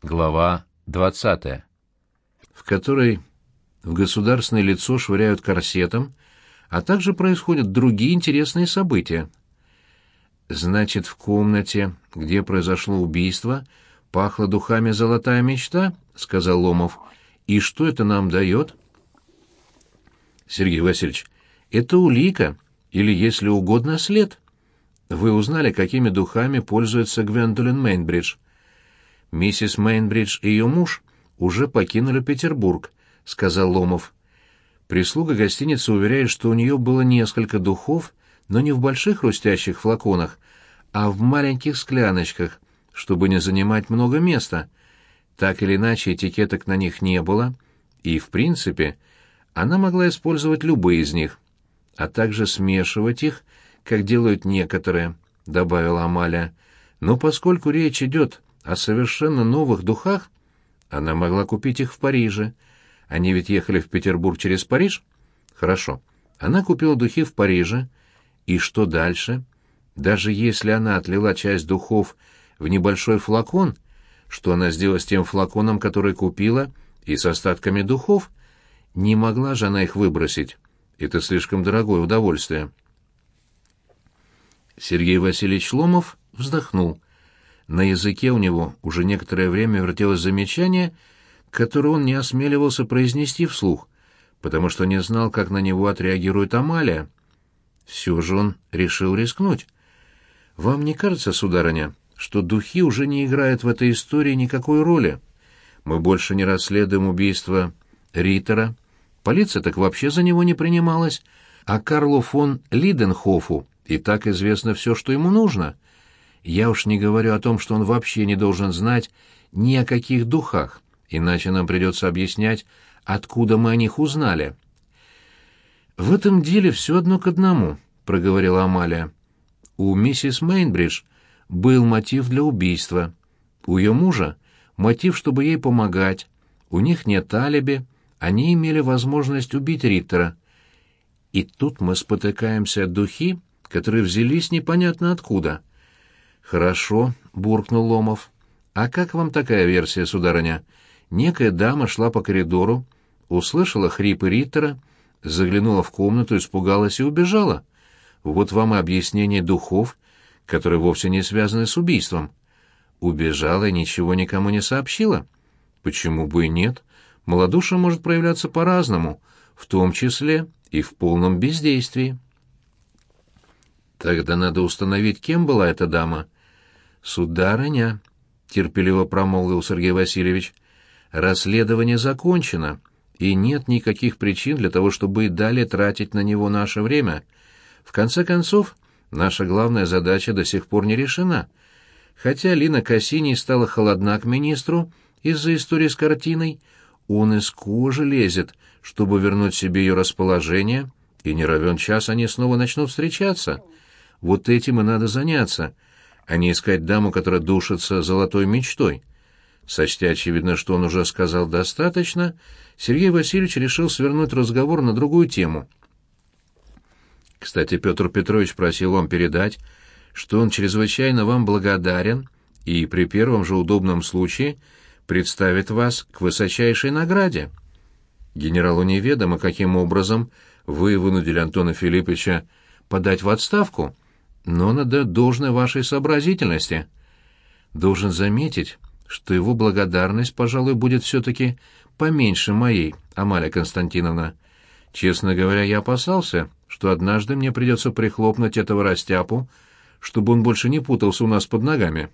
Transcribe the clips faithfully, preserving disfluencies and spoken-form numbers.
Глава двадцатая, в которой в государственное лицо швыряют корсетом, а также происходят другие интересные события. «Значит, в комнате, где произошло убийство, пахло духами «Золотая мечта», — сказал Ломов. «И что это нам дает?» «Сергей Васильевич, это улика, или, если угодно, след. Вы узнали, какими духами пользуется Гвендолин Мейнбридж?» «Миссис Мейнбридж и ее муж уже покинули Петербург», — сказал Ломов. «Прислуга гостиницы уверяет, что у нее было несколько духов, но не в больших хрустящих флаконах, а в маленьких скляночках, чтобы не занимать много места. Так или иначе, этикеток на них не было, и, в принципе, она могла использовать любые из них, а также смешивать их, как делают некоторые», — добавила Амалия. «Но поскольку речь идет о совершенно новых духах, она могла купить их в Париже. Они ведь ехали в Петербург через Париж? Хорошо. Она купила духи в Париже. И что дальше? Даже если она отлила часть духов в небольшой флакон, что она сделала с тем флаконом, который купила, и с остатками духов? Не могла же она их выбросить. Это слишком дорогое удовольствие». Сергей Васильевич Ломов вздохнул. На языке у него уже некоторое время вертелось замечание, которое он не осмеливался произнести вслух, потому что не знал, как на него отреагирует Амалия. Все же он решил рискнуть. «Вам не кажется, сударыня, что духи уже не играют в этой истории никакой роли? Мы больше не расследуем убийство Риттера, полиция так вообще за него не принималась, а Карлу фон Лиденхофу и так известно все, что ему нужно. Я уж не говорю о том, что он вообще не должен знать ни о каких духах, иначе нам придется объяснять, откуда мы о них узнали». «В этом деле все одно к одному», — проговорила Амалия. «У миссис Мейнбридж был мотив для убийства. У ее мужа мотив, чтобы ей помогать. У них нет алиби, они имели возможность убить Риттера. И тут мы спотыкаемся о духи, которые взялись непонятно откуда». «Хорошо», — буркнул Ломов. «А как вам такая версия, сударыня? Некая дама шла по коридору, услышала хрипы Риттера, заглянула в комнату, испугалась и убежала. Вот вам и объяснение духов, которые вовсе не связаны с убийством. Убежала и ничего никому не сообщила? Почему бы и нет? Малодушие может проявляться по-разному, в том числе и в полном бездействии». «Тогда надо установить, кем была эта дама». «Сударыня», — терпеливо промолвил Сергей Васильевич, — «расследование закончено, и нет никаких причин для того, чтобы и далее тратить на него наше время. В конце концов, наша главная задача до сих пор не решена. Хотя Лина Кассини стала холодна к министру из-за истории с картиной, он из кожи лезет, чтобы вернуть себе ее расположение, и не равен час они снова начнут встречаться. Вот этим и надо заняться, а не искать даму, которая душится золотой мечтой». Сочтя очевидно, что он уже сказал достаточно, Сергей Васильевич решил свернуть разговор на другую тему. «Кстати, Петр Петрович просил вам передать, что он чрезвычайно вам благодарен и при первом же удобном случае представит вас к высочайшей награде. Генералу неведомо, каким образом вы вынудили Антона Филипповича подать в отставку, но он отдает должное вашей сообразительности. Должен заметить, что его благодарность, пожалуй, будет все-таки поменьше моей, Амалия Константиновна. Честно говоря, я опасался, что однажды мне придется прихлопнуть этого растяпу, чтобы он больше не путался у нас под ногами».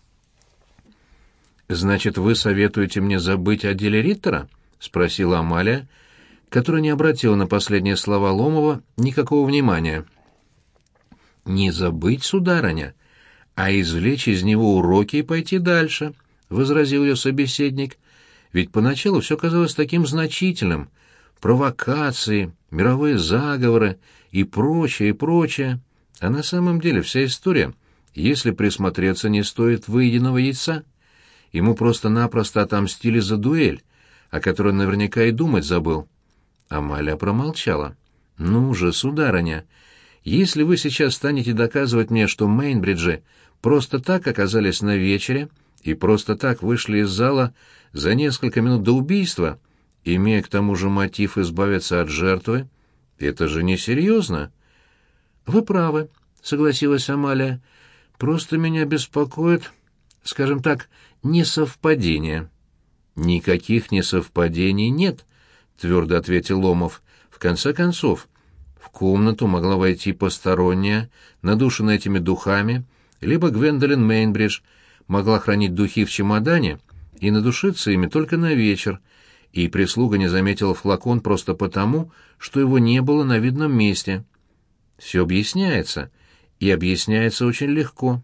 «Значит, вы советуете мне забыть о деле Риттера?» — спросила Амалия, которая не обратила на последние слова Ломова никакого внимания. «Не забыть, сударыня, а извлечь из него уроки и пойти дальше», — возразил ее собеседник. «Ведь поначалу все казалось таким значительным. Провокации, мировые заговоры и прочее, и прочее. А на самом деле вся история, если присмотреться, не стоит выеденного яйца. Ему просто-напросто отомстили за дуэль, о которой наверняка и думать забыл». Амалия промолчала. «Ну же, сударыня, если вы сейчас станете доказывать мне, что Мейнбриджи просто так оказались на вечере и просто так вышли из зала за несколько минут до убийства, имея к тому же мотив избавиться от жертвы, это же несерьезно. Вы правы, согласилась Амалия. Просто меня беспокоит, скажем так, несовпадение. Никаких несовпадений нет, твердо ответил Ломов. В конце концов, в комнату могла войти посторонняя, надушенная этими духами, либо Гвендолин Мейнбридж могла хранить духи в чемодане и надушиться ими только на вечер, и прислуга не заметила флакон просто потому, что его не было на видном месте. Все объясняется, и объясняется очень легко.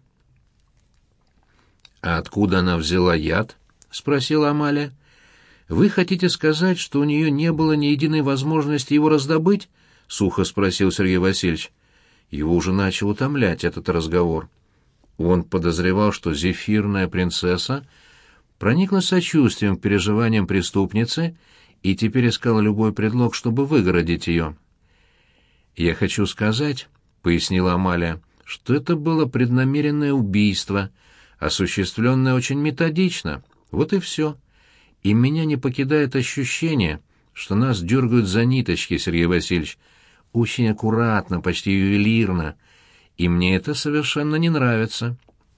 «А откуда она взяла яд?» — спросила Амалия. «Вы хотите сказать, что у нее не было ни единой возможности его раздобыть?» — сухо спросил Сергей Васильевич. Его уже начал утомлять этот разговор. Он подозревал, что зефирная принцесса проникла сочувствием к переживаниям преступницы и теперь искала любой предлог, чтобы выгородить ее. «Я хочу сказать», — пояснила Амалия, — «что это было преднамеренное убийство, осуществленное очень методично. Вот и все. И меня не покидает ощущение, что нас дергают за ниточки, Сергей Васильевич, очень аккуратно, почти ювелирно, и мне это совершенно не нравится».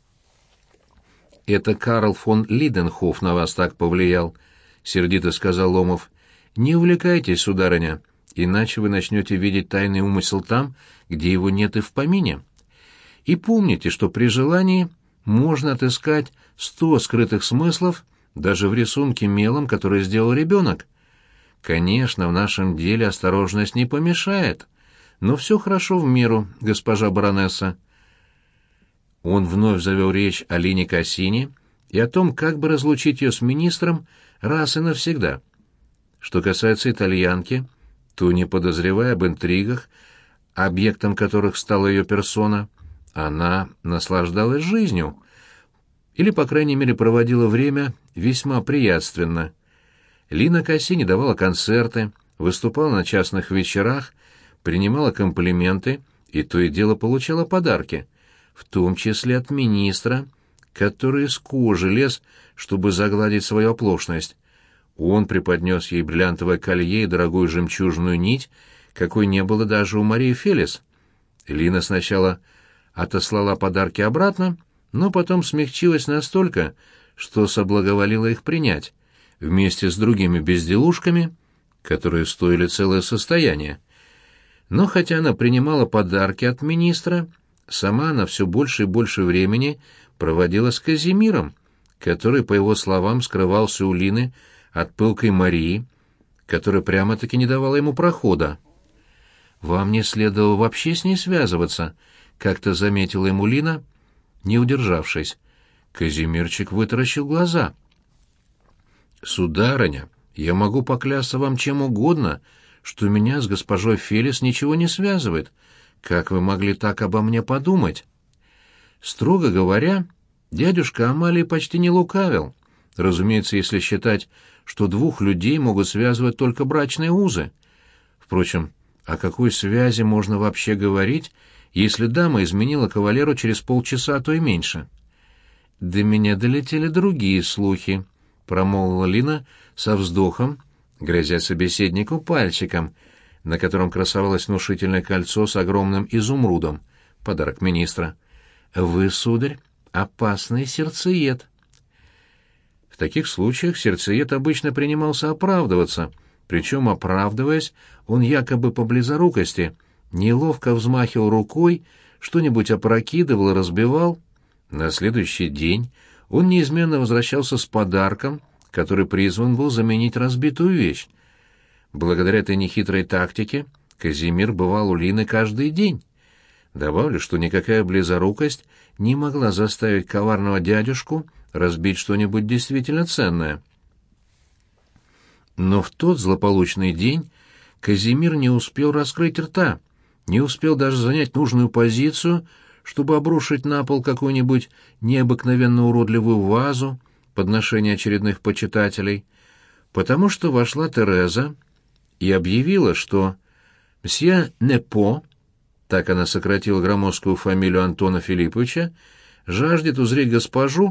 «Это Карл фон Лиденхоф на вас так повлиял», — сердито сказал Ломов. «Не увлекайтесь, сударыня, иначе вы начнете видеть тайный умысел там, где его нет и в помине. И помните, что при желании можно отыскать сто скрытых смыслов даже в рисунке мелом, который сделал ребенок. Конечно, в нашем деле осторожность не помешает, но все хорошо в меру, госпожа баронесса». Он вновь завел речь о Лине Кассини и о том, как бы разлучить ее с министром раз и навсегда. Что касается итальянки, то, не подозревая об интригах, объектом которых стала ее персона, она наслаждалась жизнью, или, по крайней мере, проводила время весьма приятственно. Лина Кассини давала концерты, выступала на частных вечерах, принимала комплименты и то и дело получала подарки, в том числе от министра, который из кожи лез, чтобы загладить свою оплошность. Он преподнес ей бриллиантовое колье и дорогую жемчужную нить, какой не было даже у Марии Фелис. Лина сначала отослала подарки обратно, но потом смягчилась настолько, что соблаговолила их принять, вместе с другими безделушками, которые стоили целое состояние. Но хотя она принимала подарки от министра, сама она все больше и больше времени проводила с Казимиром, который, по его словам, скрывался у Лины от пылкой Марии, которая прямо-таки не давала ему прохода. «Вам не следовало вообще с ней связываться», — как-то заметила ему Лина, не удержавшись. Казимирчик вытаращил глаза. «Сударыня, я могу поклясться вам чем угодно, что меня с госпожой Фелис ничего не связывает. Как вы могли так обо мне подумать?» Строго говоря, дядюшка Амалии почти не лукавил. Разумеется, если считать, что двух людей могут связывать только брачные узы. Впрочем, о какой связи можно вообще говорить, если дама изменила кавалеру через полчаса, а то и меньше? «До меня долетели другие слухи», — промолвила Лина со вздохом, грозя собеседнику пальчиком, на котором красовалось внушительное кольцо с огромным изумрудом, подарок министра. «Вы, сударь, опасный сердцеед». В таких случаях сердцеед обычно принимался оправдываться, причем, оправдываясь, он якобы по близорукости неловко взмахивал рукой, что-нибудь опрокидывал и разбивал. На следующий день он неизменно возвращался с подарком, который призван был заменить разбитую вещь. Благодаря этой нехитрой тактике Казимир бывал у Лины каждый день. Добавлю, что никакая близорукость не могла заставить коварного дядюшку разбить что-нибудь действительно ценное. Но в тот злополучный день Казимир не успел раскрыть рта, не успел даже занять нужную позицию, чтобы обрушить на пол какую-нибудь необыкновенно уродливую вазу, подношение очередных почитателей, потому что вошла Тереза и объявила, что мсье Непо, так она сократила громоздкую фамилию Антона Филипповича, жаждет узреть госпожу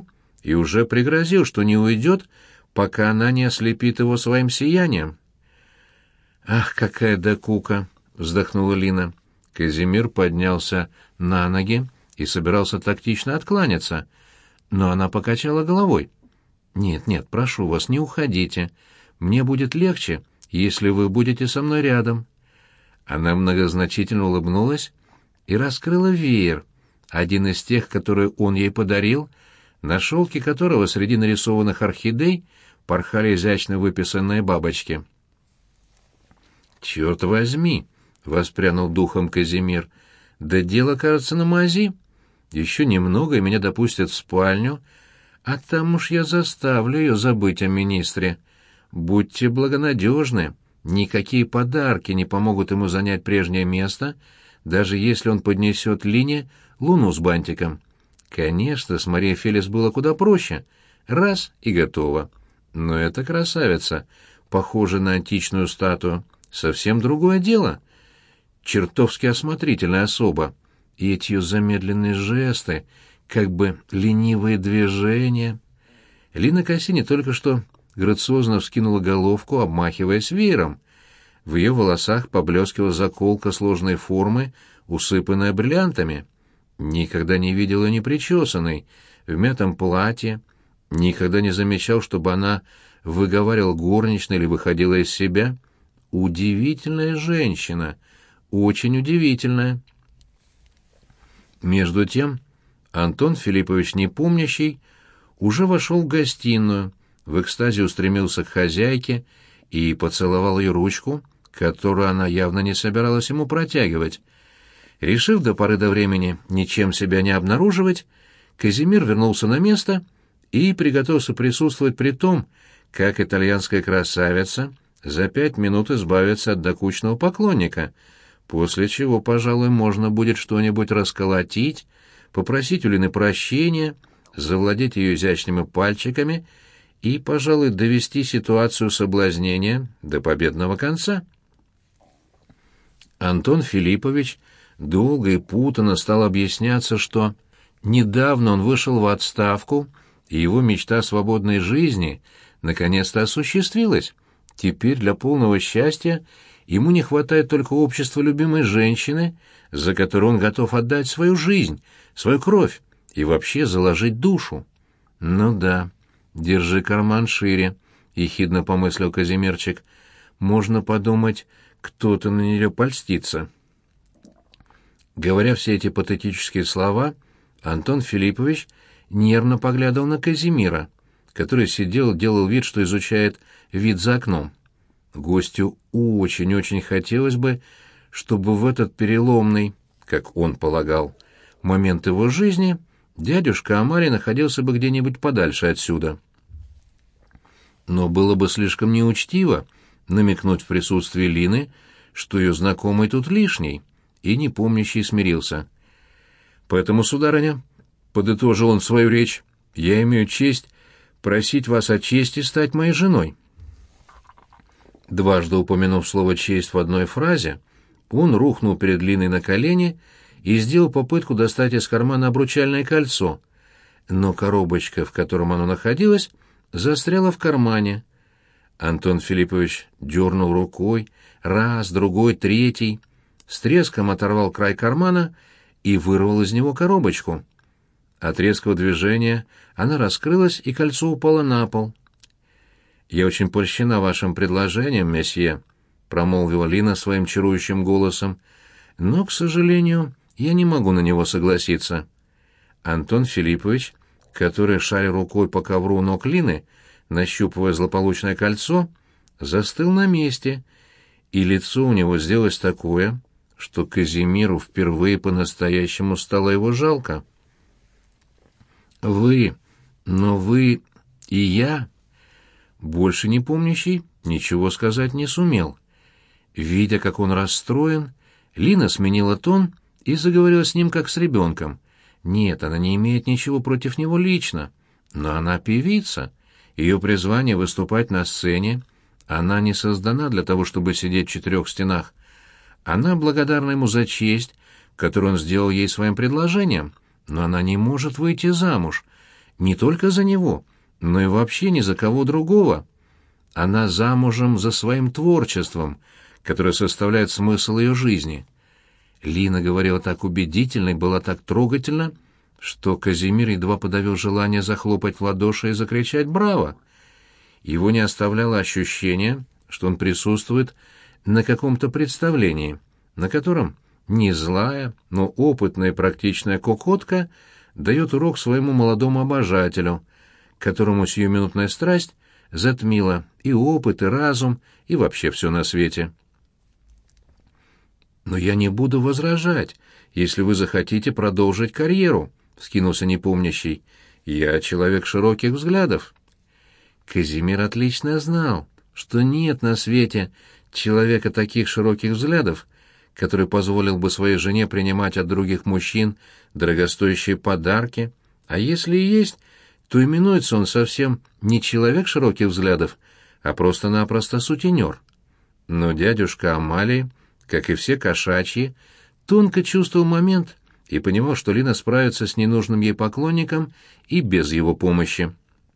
и уже пригрозил, что не уйдет, пока она не ослепит его своим сиянием. «Ах, какая докука!» — вздохнула Лина. Казимир поднялся на ноги и собирался тактично откланяться, но она покачала головой. «Нет, нет, прошу вас, не уходите. Мне будет легче, если вы будете со мной рядом». Она многозначительно улыбнулась и раскрыла веер, один из тех, которые он ей подарил, на шелке которого среди нарисованных орхидей порхали изящно выписанные бабочки. «Черт возьми!» — воспрянул духом Казимир. «Да дело, кажется, на мази. Еще немного, и меня допустят в спальню, а там уж я заставлю ее забыть о министре. Будьте благонадежны, никакие подарки не помогут ему занять прежнее место, даже если он поднесет Лине луну с бантиком. Конечно, с Марией Фелис было куда проще. Раз — и готово. Но эта красавица, похожа на античную статую, совсем другое дело. Чертовски осмотрительная особа. И эти ее замедленные жесты, как бы ленивые движения. Лина Кассини только что грациозно вскинула головку, обмахиваясь веером. В ее волосах поблескивала заколка сложной формы, усыпанная бриллиантами. Никогда не видел ее непричесанной, в мятом платье, никогда не замечал, чтобы она выговаривала горничной или выходила из себя. Удивительная женщина, очень удивительная. Между тем Антон Филиппович Непомнящий уже вошел в гостиную, в экстазе устремился к хозяйке и поцеловал ее ручку, которую она явно не собиралась ему протягивать. Решив до поры до времени ничем себя не обнаруживать, Казимир вернулся на место и приготовился присутствовать при том, как итальянская красавица за пять минут избавится от докучного поклонника, после чего, пожалуй, можно будет что-нибудь расколотить, попросить у Лины прощения, завладеть ее изящными пальчиками и, пожалуй, довести ситуацию соблазнения до победного конца. Антон Филиппович долго и путанно стал объясняться, что недавно он вышел в отставку, и его мечта о свободной жизни наконец-то осуществилась. Теперь для полного счастья ему не хватает только общества любимой женщины, за которую он готов отдать свою жизнь, свою кровь и вообще заложить душу. «Ну да, держи карман шире», — ехидно помыслил Казимирчик. «Можно подумать, кто-то на нее польстится». Говоря все эти патетические слова, Антон Филиппович нервно поглядывал на Казимира, который сидел, делал вид, что изучает вид за окном. Гостю очень-очень хотелось бы, чтобы в этот переломный, как он полагал, момент его жизни дядюшка Амари находился бы где-нибудь подальше отсюда. Но было бы слишком неучтиво намекнуть в присутствии Лины, что ее знакомый тут лишний, и Непомнящий смирился. «Поэтому, сударыня, — подытожил он свою речь, — я имею честь просить вас о чести стать моей женой». Дважды упомянув слово «честь» в одной фразе, он рухнул перед Линой на колени и сделал попытку достать из кармана обручальное кольцо, но коробочка, в котором оно находилось, застряла в кармане. Антон Филиппович дернул рукой, раз, другой, третий, с треском оторвал край кармана и вырвал из него коробочку. От резкого движения она раскрылась, и кольцо упало на пол. «Я очень польщена вашим предложением, месье», — промолвила Лина своим чарующим голосом, — «но, к сожалению, я не могу на него согласиться». Антон Филиппович, который, шаря рукой по ковру ног Лины, нащупывая злополучное кольцо, застыл на месте, и лицо у него сделалось такое, что Казимиру впервые по-настоящему стало его жалко. «Вы, но вы и я...» Больше Непомнящий ничего сказать не сумел. Видя, как он расстроен, Лина сменила тон и заговорила с ним, как с ребенком. Нет, она не имеет ничего против него лично, но она певица. Ее призвание — выступать на сцене. Она не создана для того, чтобы сидеть в четырех стенах. Она благодарна ему за честь, которую он сделал ей своим предложением, но она не может выйти замуж. не только за него, но и вообще ни за кого другого. Она замужем за своим творчеством, которое составляет смысл ее жизни. Лина говорила так убедительно и была так трогательна, что Казимир едва подавил желание захлопать в ладоши и закричать «Браво!». Его не оставляло ощущение, что он присутствует на каком-то представлении, на котором не злая, но опытная и практичная кокотка дает урок своему молодому обожателю, которому сиюминутная страсть затмила и опыт, и разум, и вообще все на свете. «Но я не буду возражать, если вы захотите продолжить карьеру», — вскинулся непомнящий. «Я человек широких взглядов». Казимир отлично знал, что нет на свете человека таких широких взглядов, который позволил бы своей жене принимать от других мужчин дорогостоящие подарки, а если и есть, то именуется он совсем не человек широких взглядов, а просто-напросто сутенер. Но дядюшка Амалии, как и все кошачьи, тонко чувствовал момент и понимал, что Лина справится с ненужным ей поклонником и без его помощи.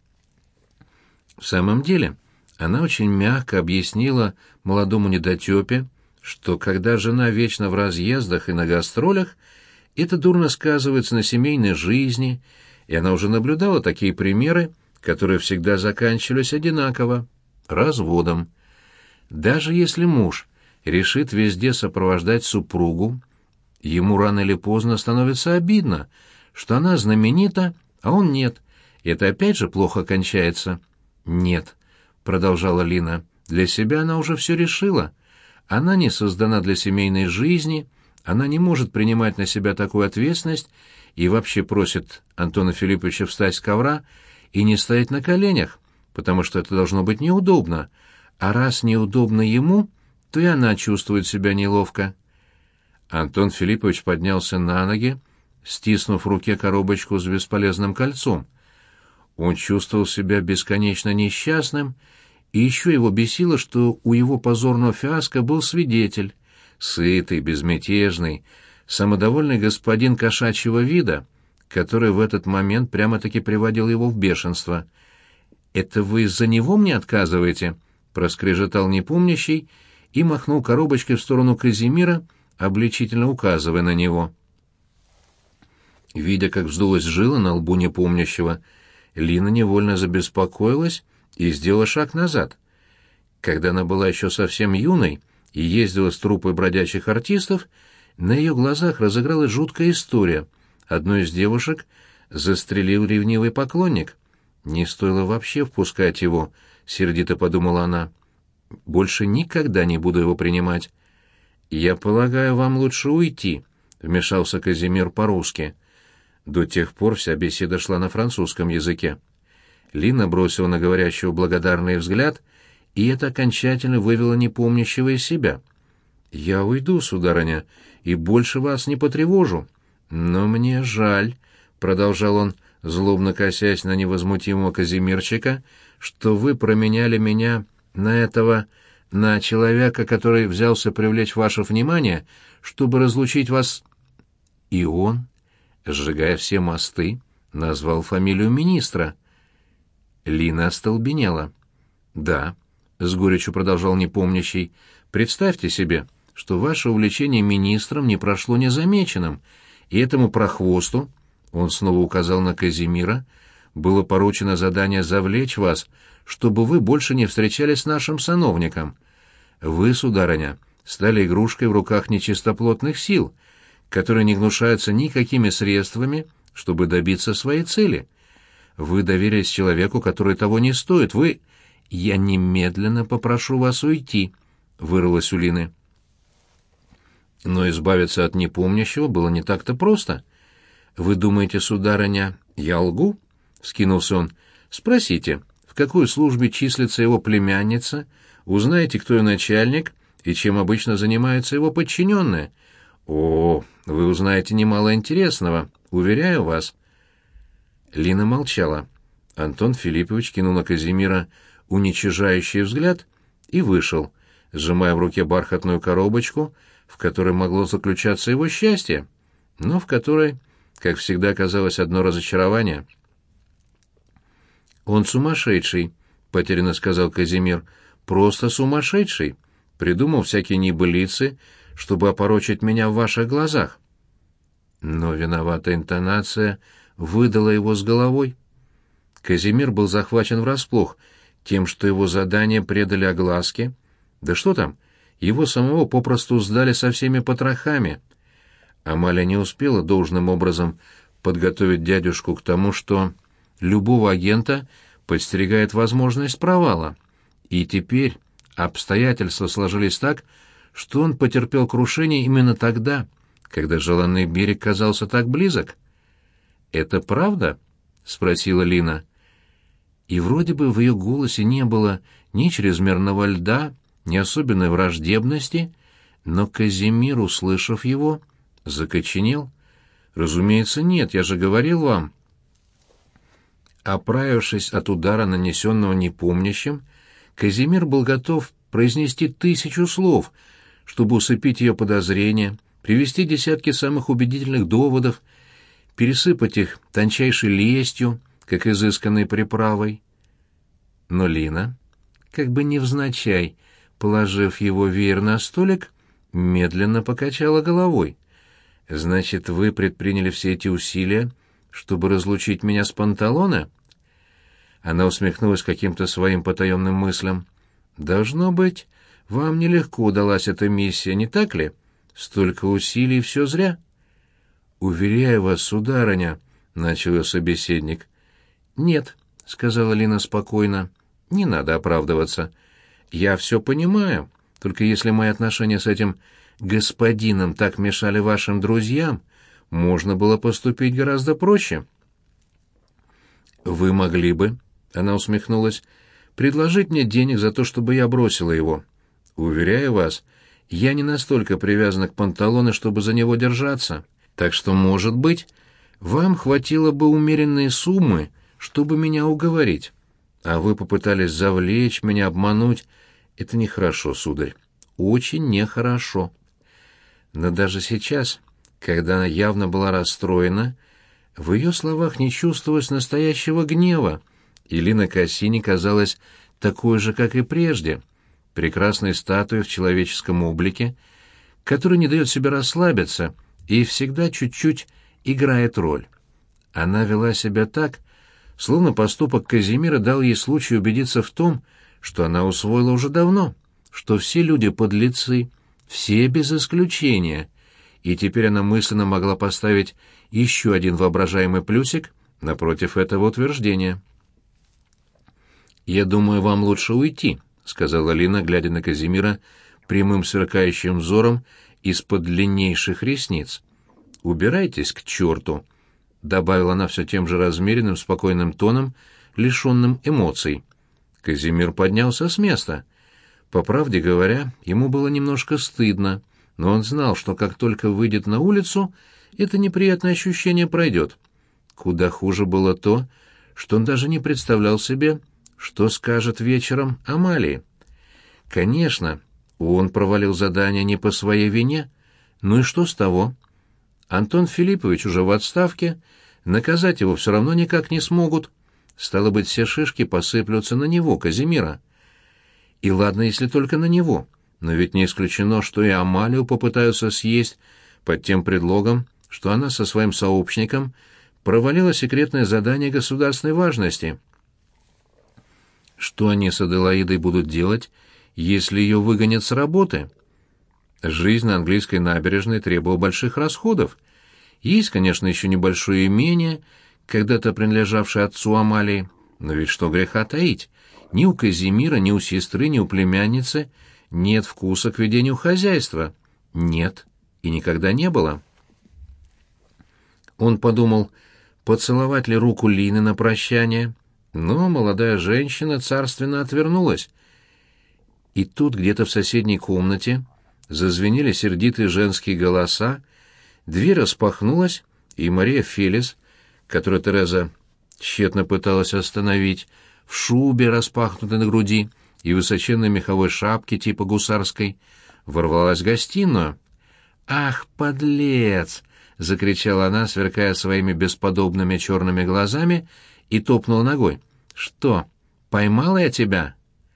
В самом деле, она очень мягко объяснила молодому недотёпе, что когда жена вечно в разъездах и на гастролях, это дурно сказывается на семейной жизни, и она уже наблюдала такие примеры, которые всегда заканчивались одинаково — разводом. Даже если муж решит везде сопровождать супругу, ему рано или поздно становится обидно, что она знаменита, а он нет, и это опять же плохо кончается. «Нет», — продолжала Лина, — «для себя она уже все решила. Она не создана для семейной жизни, она не может принимать на себя такую ответственность и вообще просит Антона Филипповича встать с ковра и не стоять на коленях, потому что это должно быть неудобно, а раз неудобно ему, то и она чувствует себя неловко». Антон Филиппович поднялся на ноги, стиснув в руке коробочку с бесполезным кольцом. Он чувствовал себя бесконечно несчастным, и еще его бесило, что у его позорного фиаско был свидетель, сытый, безмятежный, самодовольный господин кошачьего вида, который в этот момент прямо-таки приводил его в бешенство. «Это вы из-за него мне отказываете?» — проскрежетал непомнящий и махнул коробочкой в сторону Казимира, обличительно указывая на него. Видя, как вздулась жила на лбу непомнящего, Лина невольно забеспокоилась и сделала шаг назад. Когда она была еще совсем юной и ездила с труппой бродячих артистов, на ее глазах разыгралась жуткая история. Одну из девушек застрелил ревнивый поклонник. «Не стоило вообще впускать его», — сердито подумала она. «Больше никогда не буду его принимать». «Я полагаю, вам лучше уйти», — вмешался Казимир по-русски. До тех пор вся беседа шла на французском языке. Лина бросила на говорящего благодарный взгляд, и это окончательно вывело непомнящего из себя. «Я уйду, сударыня, и больше вас не потревожу. Но мне жаль», — продолжал он, злобно косясь на невозмутимого Казимирчика, «что вы променяли меня на этого, на человека, который взялся привлечь ваше внимание, чтобы разлучить вас». И он, сжигая все мосты, назвал фамилию министра. Лина остолбенела. «Да», — с горечью продолжал непомнящий, — «представьте себе, что ваше увлечение министром не прошло незамеченным, и этому прохвосту, — он снова указал на Казимира, — было поручено задание завлечь вас, чтобы вы больше не встречались с нашим сановником. Вы, сударыня, стали игрушкой в руках нечистоплотных сил, которые не гнушаются никакими средствами, чтобы добиться своей цели. Вы доверились человеку, который того не стоит. Вы... Я немедленно попрошу вас уйти», — вырвалось у Лины. Но избавиться от непомнящего было не так-то просто. «Вы думаете, сударыня, я лгу?» — вскинулся он. «Спросите, в какой службе числится его племянница, узнаете, кто ее начальник и чем обычно занимаются его подчиненные. О, вы узнаете немало интересного, уверяю вас». Лина молчала. Антон Филиппович кинул на Казимира уничижающий взгляд и вышел, сжимая в руке бархатную коробочку, в которой могло заключаться его счастье, но в которой, как всегда, оказалось одно разочарование. «Он сумасшедший», — потерянно сказал Казимир. «Просто сумасшедший. Придумал всякие небылицы, чтобы опорочить меня в ваших глазах». Но виноватая интонация выдала его с головой. Казимир был захвачен врасплох тем, что его задание предали огласке. Да что там, его самого попросту сдали со всеми потрохами. Амалия не успела должным образом подготовить дядюшку к тому, что любого агента подстерегает возможность провала. И теперь обстоятельства сложились так, что он потерпел крушение именно тогда, когда желанный берег казался так близок. «Это правда?» — спросила Лина. И вроде бы в ее голосе не было ни чрезмерного льда, ни особенной враждебности, но Казимир, услышав его, закоченел. «Разумеется, нет, я же говорил вам». Оправившись от удара, нанесенного непомнящим, Казимир был готов произнести тысячу слов, чтобы усыпить ее подозрения, привести десятки самых убедительных доводов, пересыпать их тончайшей лестью, как изысканной приправой. Но Лина, как бы невзначай, положив его веер на столик, медленно покачала головой. «Значит, вы предприняли все эти усилия, чтобы разлучить меня с Панталоне?» Она усмехнулась каким-то своим потаенным мыслям. «Должно быть, вам нелегко удалась эта миссия, не так ли? Столько усилий, все зря». «Уверяю вас, сударыня», — начал ее собеседник. «Нет», — сказала Лина спокойно, — «не надо оправдываться. Я все понимаю, только если мои отношения с этим господином так мешали вашим друзьям, можно было поступить гораздо проще». «Вы могли бы», — она усмехнулась, — «предложить мне денег за то, чтобы я бросила его. Уверяю вас, я не настолько привязана к Панталоне, чтобы за него держаться. Так что, может быть, вам хватило бы умеренной суммы, чтобы меня уговорить. А вы попытались завлечь меня, обмануть. Это нехорошо, сударь. Очень нехорошо». Но даже сейчас, когда она явно была расстроена, в ее словах не чувствовалось настоящего гнева, и Лина Кассини казалась такой же, как и прежде, прекрасной статуей в человеческом облике, которая не дает себе расслабиться и всегда чуть-чуть играет роль. Она вела себя так, словно поступок Казимира дал ей случай убедиться в том, что она усвоила уже давно, что все люди подлецы, все без исключения, и теперь она мысленно могла поставить еще один воображаемый плюсик напротив этого утверждения. «Я думаю, вам лучше уйти», — сказала Лина, глядя на Казимира прямым сверкающим взором из-под длиннейших ресниц. «Убирайтесь к черту», — добавила она все тем же размеренным, спокойным тоном, лишенным эмоций. Казимир поднялся с места. По правде говоря, ему было немножко стыдно, но он знал, что как только выйдет на улицу, это неприятное ощущение пройдет. Куда хуже было то, что он даже не представлял себе, что скажет вечером Амалии. Конечно, он провалил задание не по своей вине, ну и что с того? Антон Филиппович уже в отставке, наказать его все равно никак не смогут. Стало быть, все шишки посыплются на него, Казимира. И ладно, если только на него, но ведь не исключено, что и Амалию попытаются съесть под тем предлогом, что она со своим сообщником провалила секретное задание государственной важности. Что они с Аделаидой будут делать, если ее выгонят с работы? Жизнь на английской набережной требовала больших расходов. Есть, конечно, еще небольшое имение, когда-то принадлежавшее отцу Амалии, но ведь что греха таить, ни у Казимира, ни у сестры, ни у племянницы нет вкуса к ведению хозяйства. Нет, и никогда не было. Он подумал, поцеловать ли руку Лины на прощание, но молодая женщина царственно отвернулась. И тут где-то в соседней комнате зазвенели сердитые женские голоса, дверь распахнулась, и Мария Фелис, которую Тереза тщетно пыталась остановить, в шубе, распахнутой на груди, и высоченной меховой шапке типа гусарской, ворвалась в гостиную. «Ах, подлец!» — закричала она, сверкая своими бесподобными черными глазами, и топнула ногой. Что, поймала я тебя?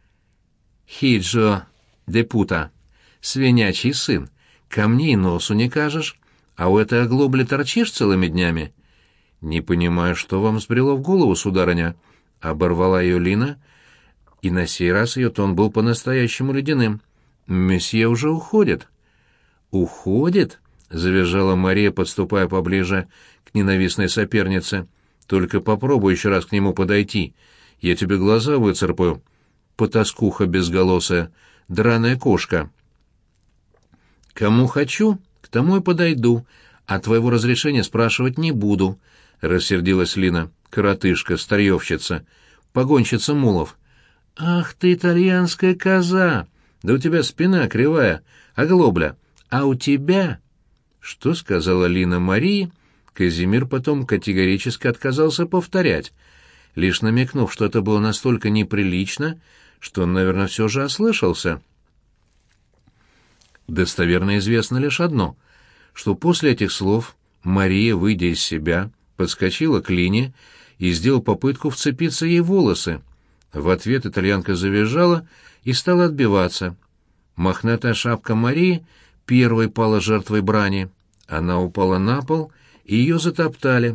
Хиджо де пута, свинячий сын, ко мне и носу не кажешь, а у этой оглобли торчишь целыми днями? Не понимаю, что вам взбрело в голову, сударыня, — оборвала ее Лина, и на сей раз ее тон был по-настоящему ледяным. Месье уже уходит. Уходит? — завизжала Мария, подступая поближе к ненавистной сопернице. Только попробуй еще раз к нему подойти. Я тебе глаза выцарпаю. Потаскуха безголосая, драная кошка. Кому хочу, к тому и подойду, а твоего разрешения спрашивать не буду, — рассердилась Лина. Коротышка, старьевщица, погонщица мулов. Ах ты, итальянская коза! Да у тебя спина кривая, оглобля, а у тебя... Что сказала Лина Марии, Казимир потом категорически отказался повторять, лишь намекнув, что это было настолько неприлично, что он, наверное, все же ослышался. Достоверно известно лишь одно, что после этих слов Мария, выйдя из себя, подскочила к Лине и сделала попытку вцепиться ей в волосы. В ответ итальянка завизжала и стала отбиваться. Мохнатая шапка Марии первой пала жертвой брани. Она упала на пол, и ее затоптали.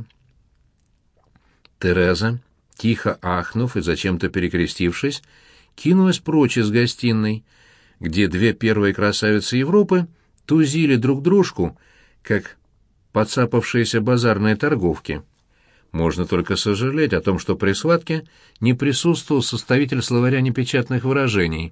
Тереза, тихо ахнув и зачем-то перекрестившись, кинулась прочь из гостиной, где две первые красавицы Европы тузили друг дружку, как подцапавшиеся базарные торговки. Можно только сожалеть о том, что при схватке не присутствовал составитель словаря непечатных выражений.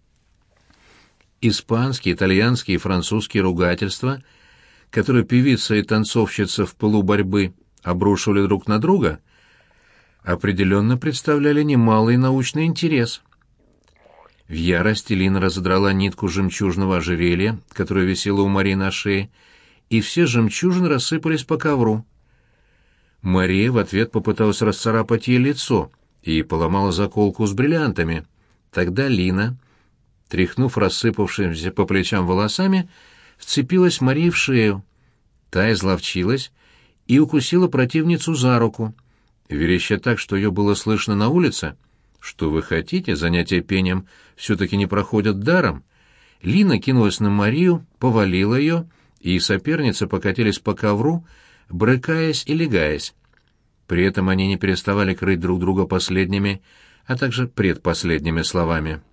Испанские, итальянские и французские ругательства, которые певица и танцовщица в пылу борьбы обрушивали друг на друга, определенно представляли немалый научный интерес. В ярости Лина разодрала нитку жемчужного ожерелья, которое висело у Марии на шее, и все жемчужины рассыпались по ковру. Мария в ответ попыталась расцарапать ей лицо и поломала заколку с бриллиантами. Тогда Лина, тряхнув рассыпавшимися по плечам волосами, вцепилась Марии в шею. Та изловчилась и укусила противницу за руку, вереща так, что ее было слышно на улице. «Что вы хотите? Занятия пением все-таки не проходят даром». Лина кинулась на Марию, повалила ее, и соперницы покатились по ковру, брыкаясь и легаясь. При этом они не переставали крыть друг друга последними, а также предпоследними словами.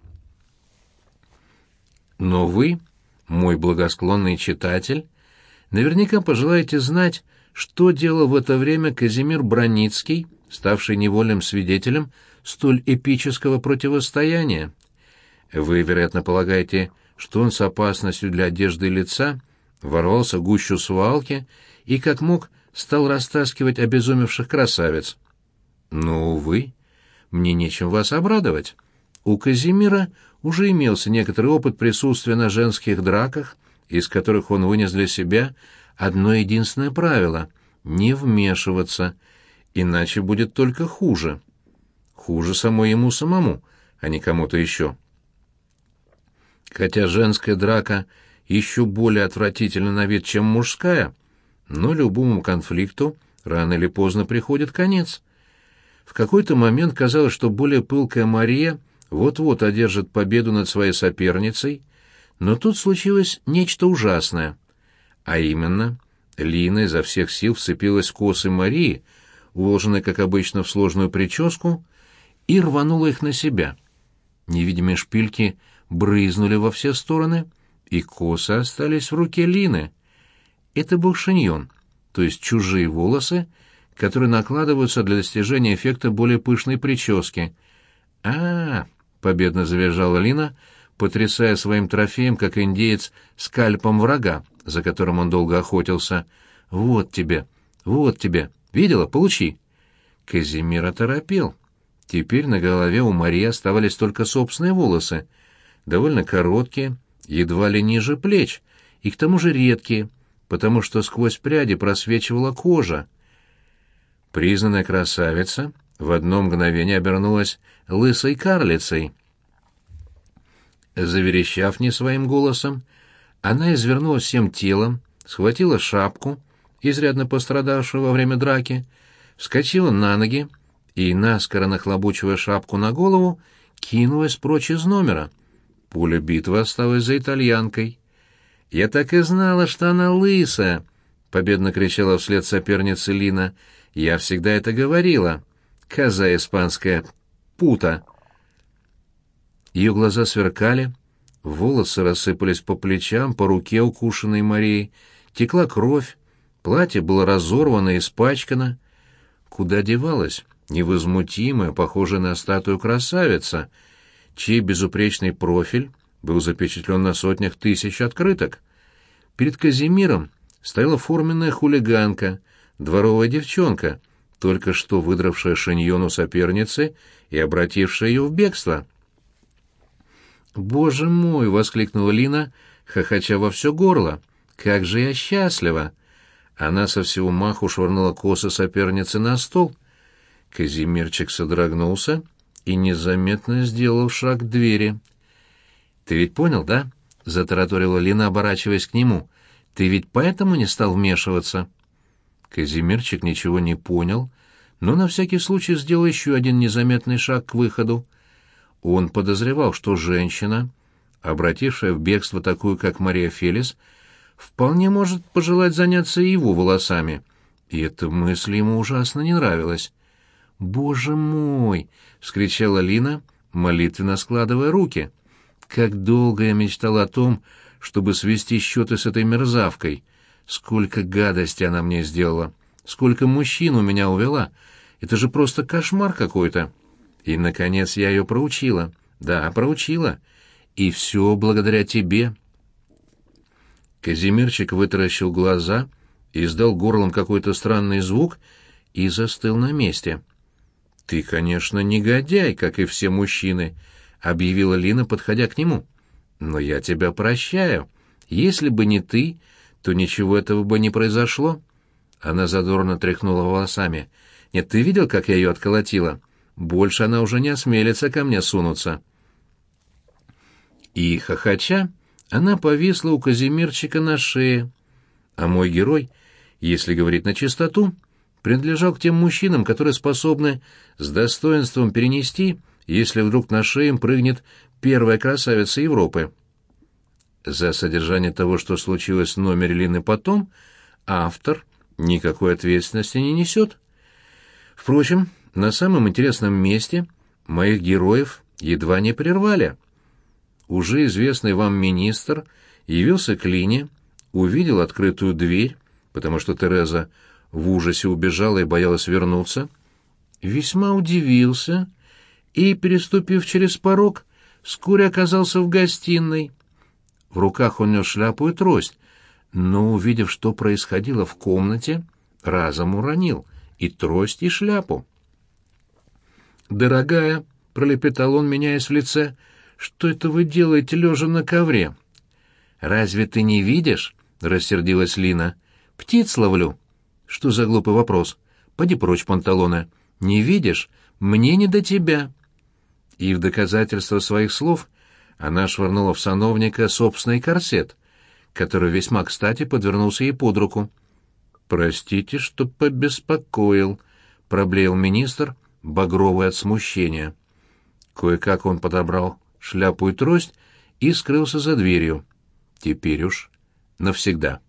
Но вы, мой благосклонный читатель, наверняка пожелаете знать, что делал в это время Казимир Браницкий, ставший невольным свидетелем столь эпического противостояния. Вы, вероятно, полагаете, что он с опасностью для одежды и лица ворвался в гущу свалки и, как мог, стал растаскивать обезумевших красавиц. Но, увы, мне нечем вас обрадовать. У Казимира уже имелся некоторый опыт присутствия на женских драках, из которых он вынес для себя одно единственное правило — не вмешиваться, иначе будет только хуже. Хуже самой ему самому, а не кому-то еще. Хотя женская драка еще более отвратительна на вид, чем мужская, но любому конфликту рано или поздно приходит конец. В какой-то момент казалось, что более пылкая Мария вот-вот одержит победу над своей соперницей, но тут случилось нечто ужасное. А именно, Лина изо всех сил вцепилась в косы Марии, уложенной, как обычно, в сложную прическу, и рванула их на себя. Невидимые шпильки брызнули во все стороны, и косы остались в руке Лины. Это был шиньон, то есть чужие волосы, которые накладываются для достижения эффекта более пышной прически. «А-а-а!» — победно завизжала Лина, потрясая своим трофеем, как индеец, скальпом врага, за которым он долго охотился. «Вот тебе! Вот тебе! Видела? Получи!» Казимир оторопел. Теперь на голове у Марии оставались только собственные волосы, довольно короткие, едва ли ниже плеч, и к тому же редкие, потому что сквозь пряди просвечивала кожа. Признанная красавица в одно мгновение обернулась лысой карлицей. Заверещав не своим голосом, она извернулась всем телом, схватила шапку, изрядно пострадавшую во время драки, вскочила на ноги и, наскоро нахлобучивая шапку на голову, кинулась прочь из номера. Поле битвы осталось за итальянкой. «Я так и знала, что она лысая!» — победно кричала вслед сопернице Лина. «Я всегда это говорила. Коза испанская. Пута!» Ее глаза сверкали, волосы рассыпались по плечам, по руке, укушенной Марией, текла кровь, платье было разорвано и испачкано. Куда девалась невозмутимая, похожая на статую красавица, чей безупречный профиль был запечатлен на сотнях тысяч открыток? Перед Казимиром стояла форменная хулиганка, дворовая девчонка, только что выдравшая шиньон у соперницы и обратившая ее в бегство. «Боже мой!» — воскликнула Лина, хохоча во все горло. «Как же я счастлива!» Она со всего маху швырнула косы соперницы на стол. Казимирчик содрогнулся и незаметно сделал шаг к двери. «Ты ведь понял, да?» — затараторила Лина, оборачиваясь к нему. «Ты ведь поэтому не стал вмешиваться?» Казимирчик ничего не понял, но на всякий случай сделал еще один незаметный шаг к выходу. Он подозревал, что женщина, обратившая в бегство такую, как Мария Фелис, вполне может пожелать заняться его волосами, и эта мысль ему ужасно не нравилась. «Боже мой!» — вскричала Лина, молитвенно складывая руки. «Как долго я мечтала о том, чтобы свести счеты с этой мерзавкой! Сколько гадости она мне сделала! Сколько мужчин у меня увела! Это же просто кошмар какой-то!» И, наконец, я ее проучила. Да, проучила. И все благодаря тебе. Казимирчик вытаращил глаза, издал горлом какой-то странный звук и застыл на месте. «Ты, конечно, негодяй, как и все мужчины», — объявила Лина, подходя к нему. «Но я тебя прощаю. Если бы не ты, то ничего этого бы не произошло». Она задорно тряхнула волосами. «Нет, ты видел, как я ее отколотила? Больше она уже не осмелится ко мне сунуться». И, хохоча, она повисла у Казимирчика на шее. А мой герой, если говорить на чистоту, принадлежал к тем мужчинам, которые способны с достоинством перенести, если вдруг на шее им прыгнет первая красавица Европы. За содержание того, что случилось в номере Лины потом, автор никакой ответственности не несет. Впрочем, на самом интересном месте моих героев едва не прервали. Уже известный вам министр явился к Лине, увидел открытую дверь, потому что Тереза в ужасе убежала и боялась вернуться, весьма удивился и, переступив через порог, вскоре оказался в гостиной. В руках он нес шляпу и трость, но, увидев, что происходило в комнате, разом уронил и трость, и шляпу. «Дорогая», — пролепетал он, меняясь в лице, — «что это вы делаете, лежа на ковре?» «Разве ты не видишь?» — рассердилась Лина. «Птиц ловлю». «Что за глупый вопрос? Поди прочь, панталоны. Не видишь? Мне не до тебя». И в доказательство своих слов она швырнула в сановника собственный корсет, который весьма кстати подвернулся ей под руку. «Простите, что побеспокоил», — проблеял министр, багровый от смущения. Кое-как он подобрал шляпу и трость и скрылся за дверью. Теперь уж навсегда.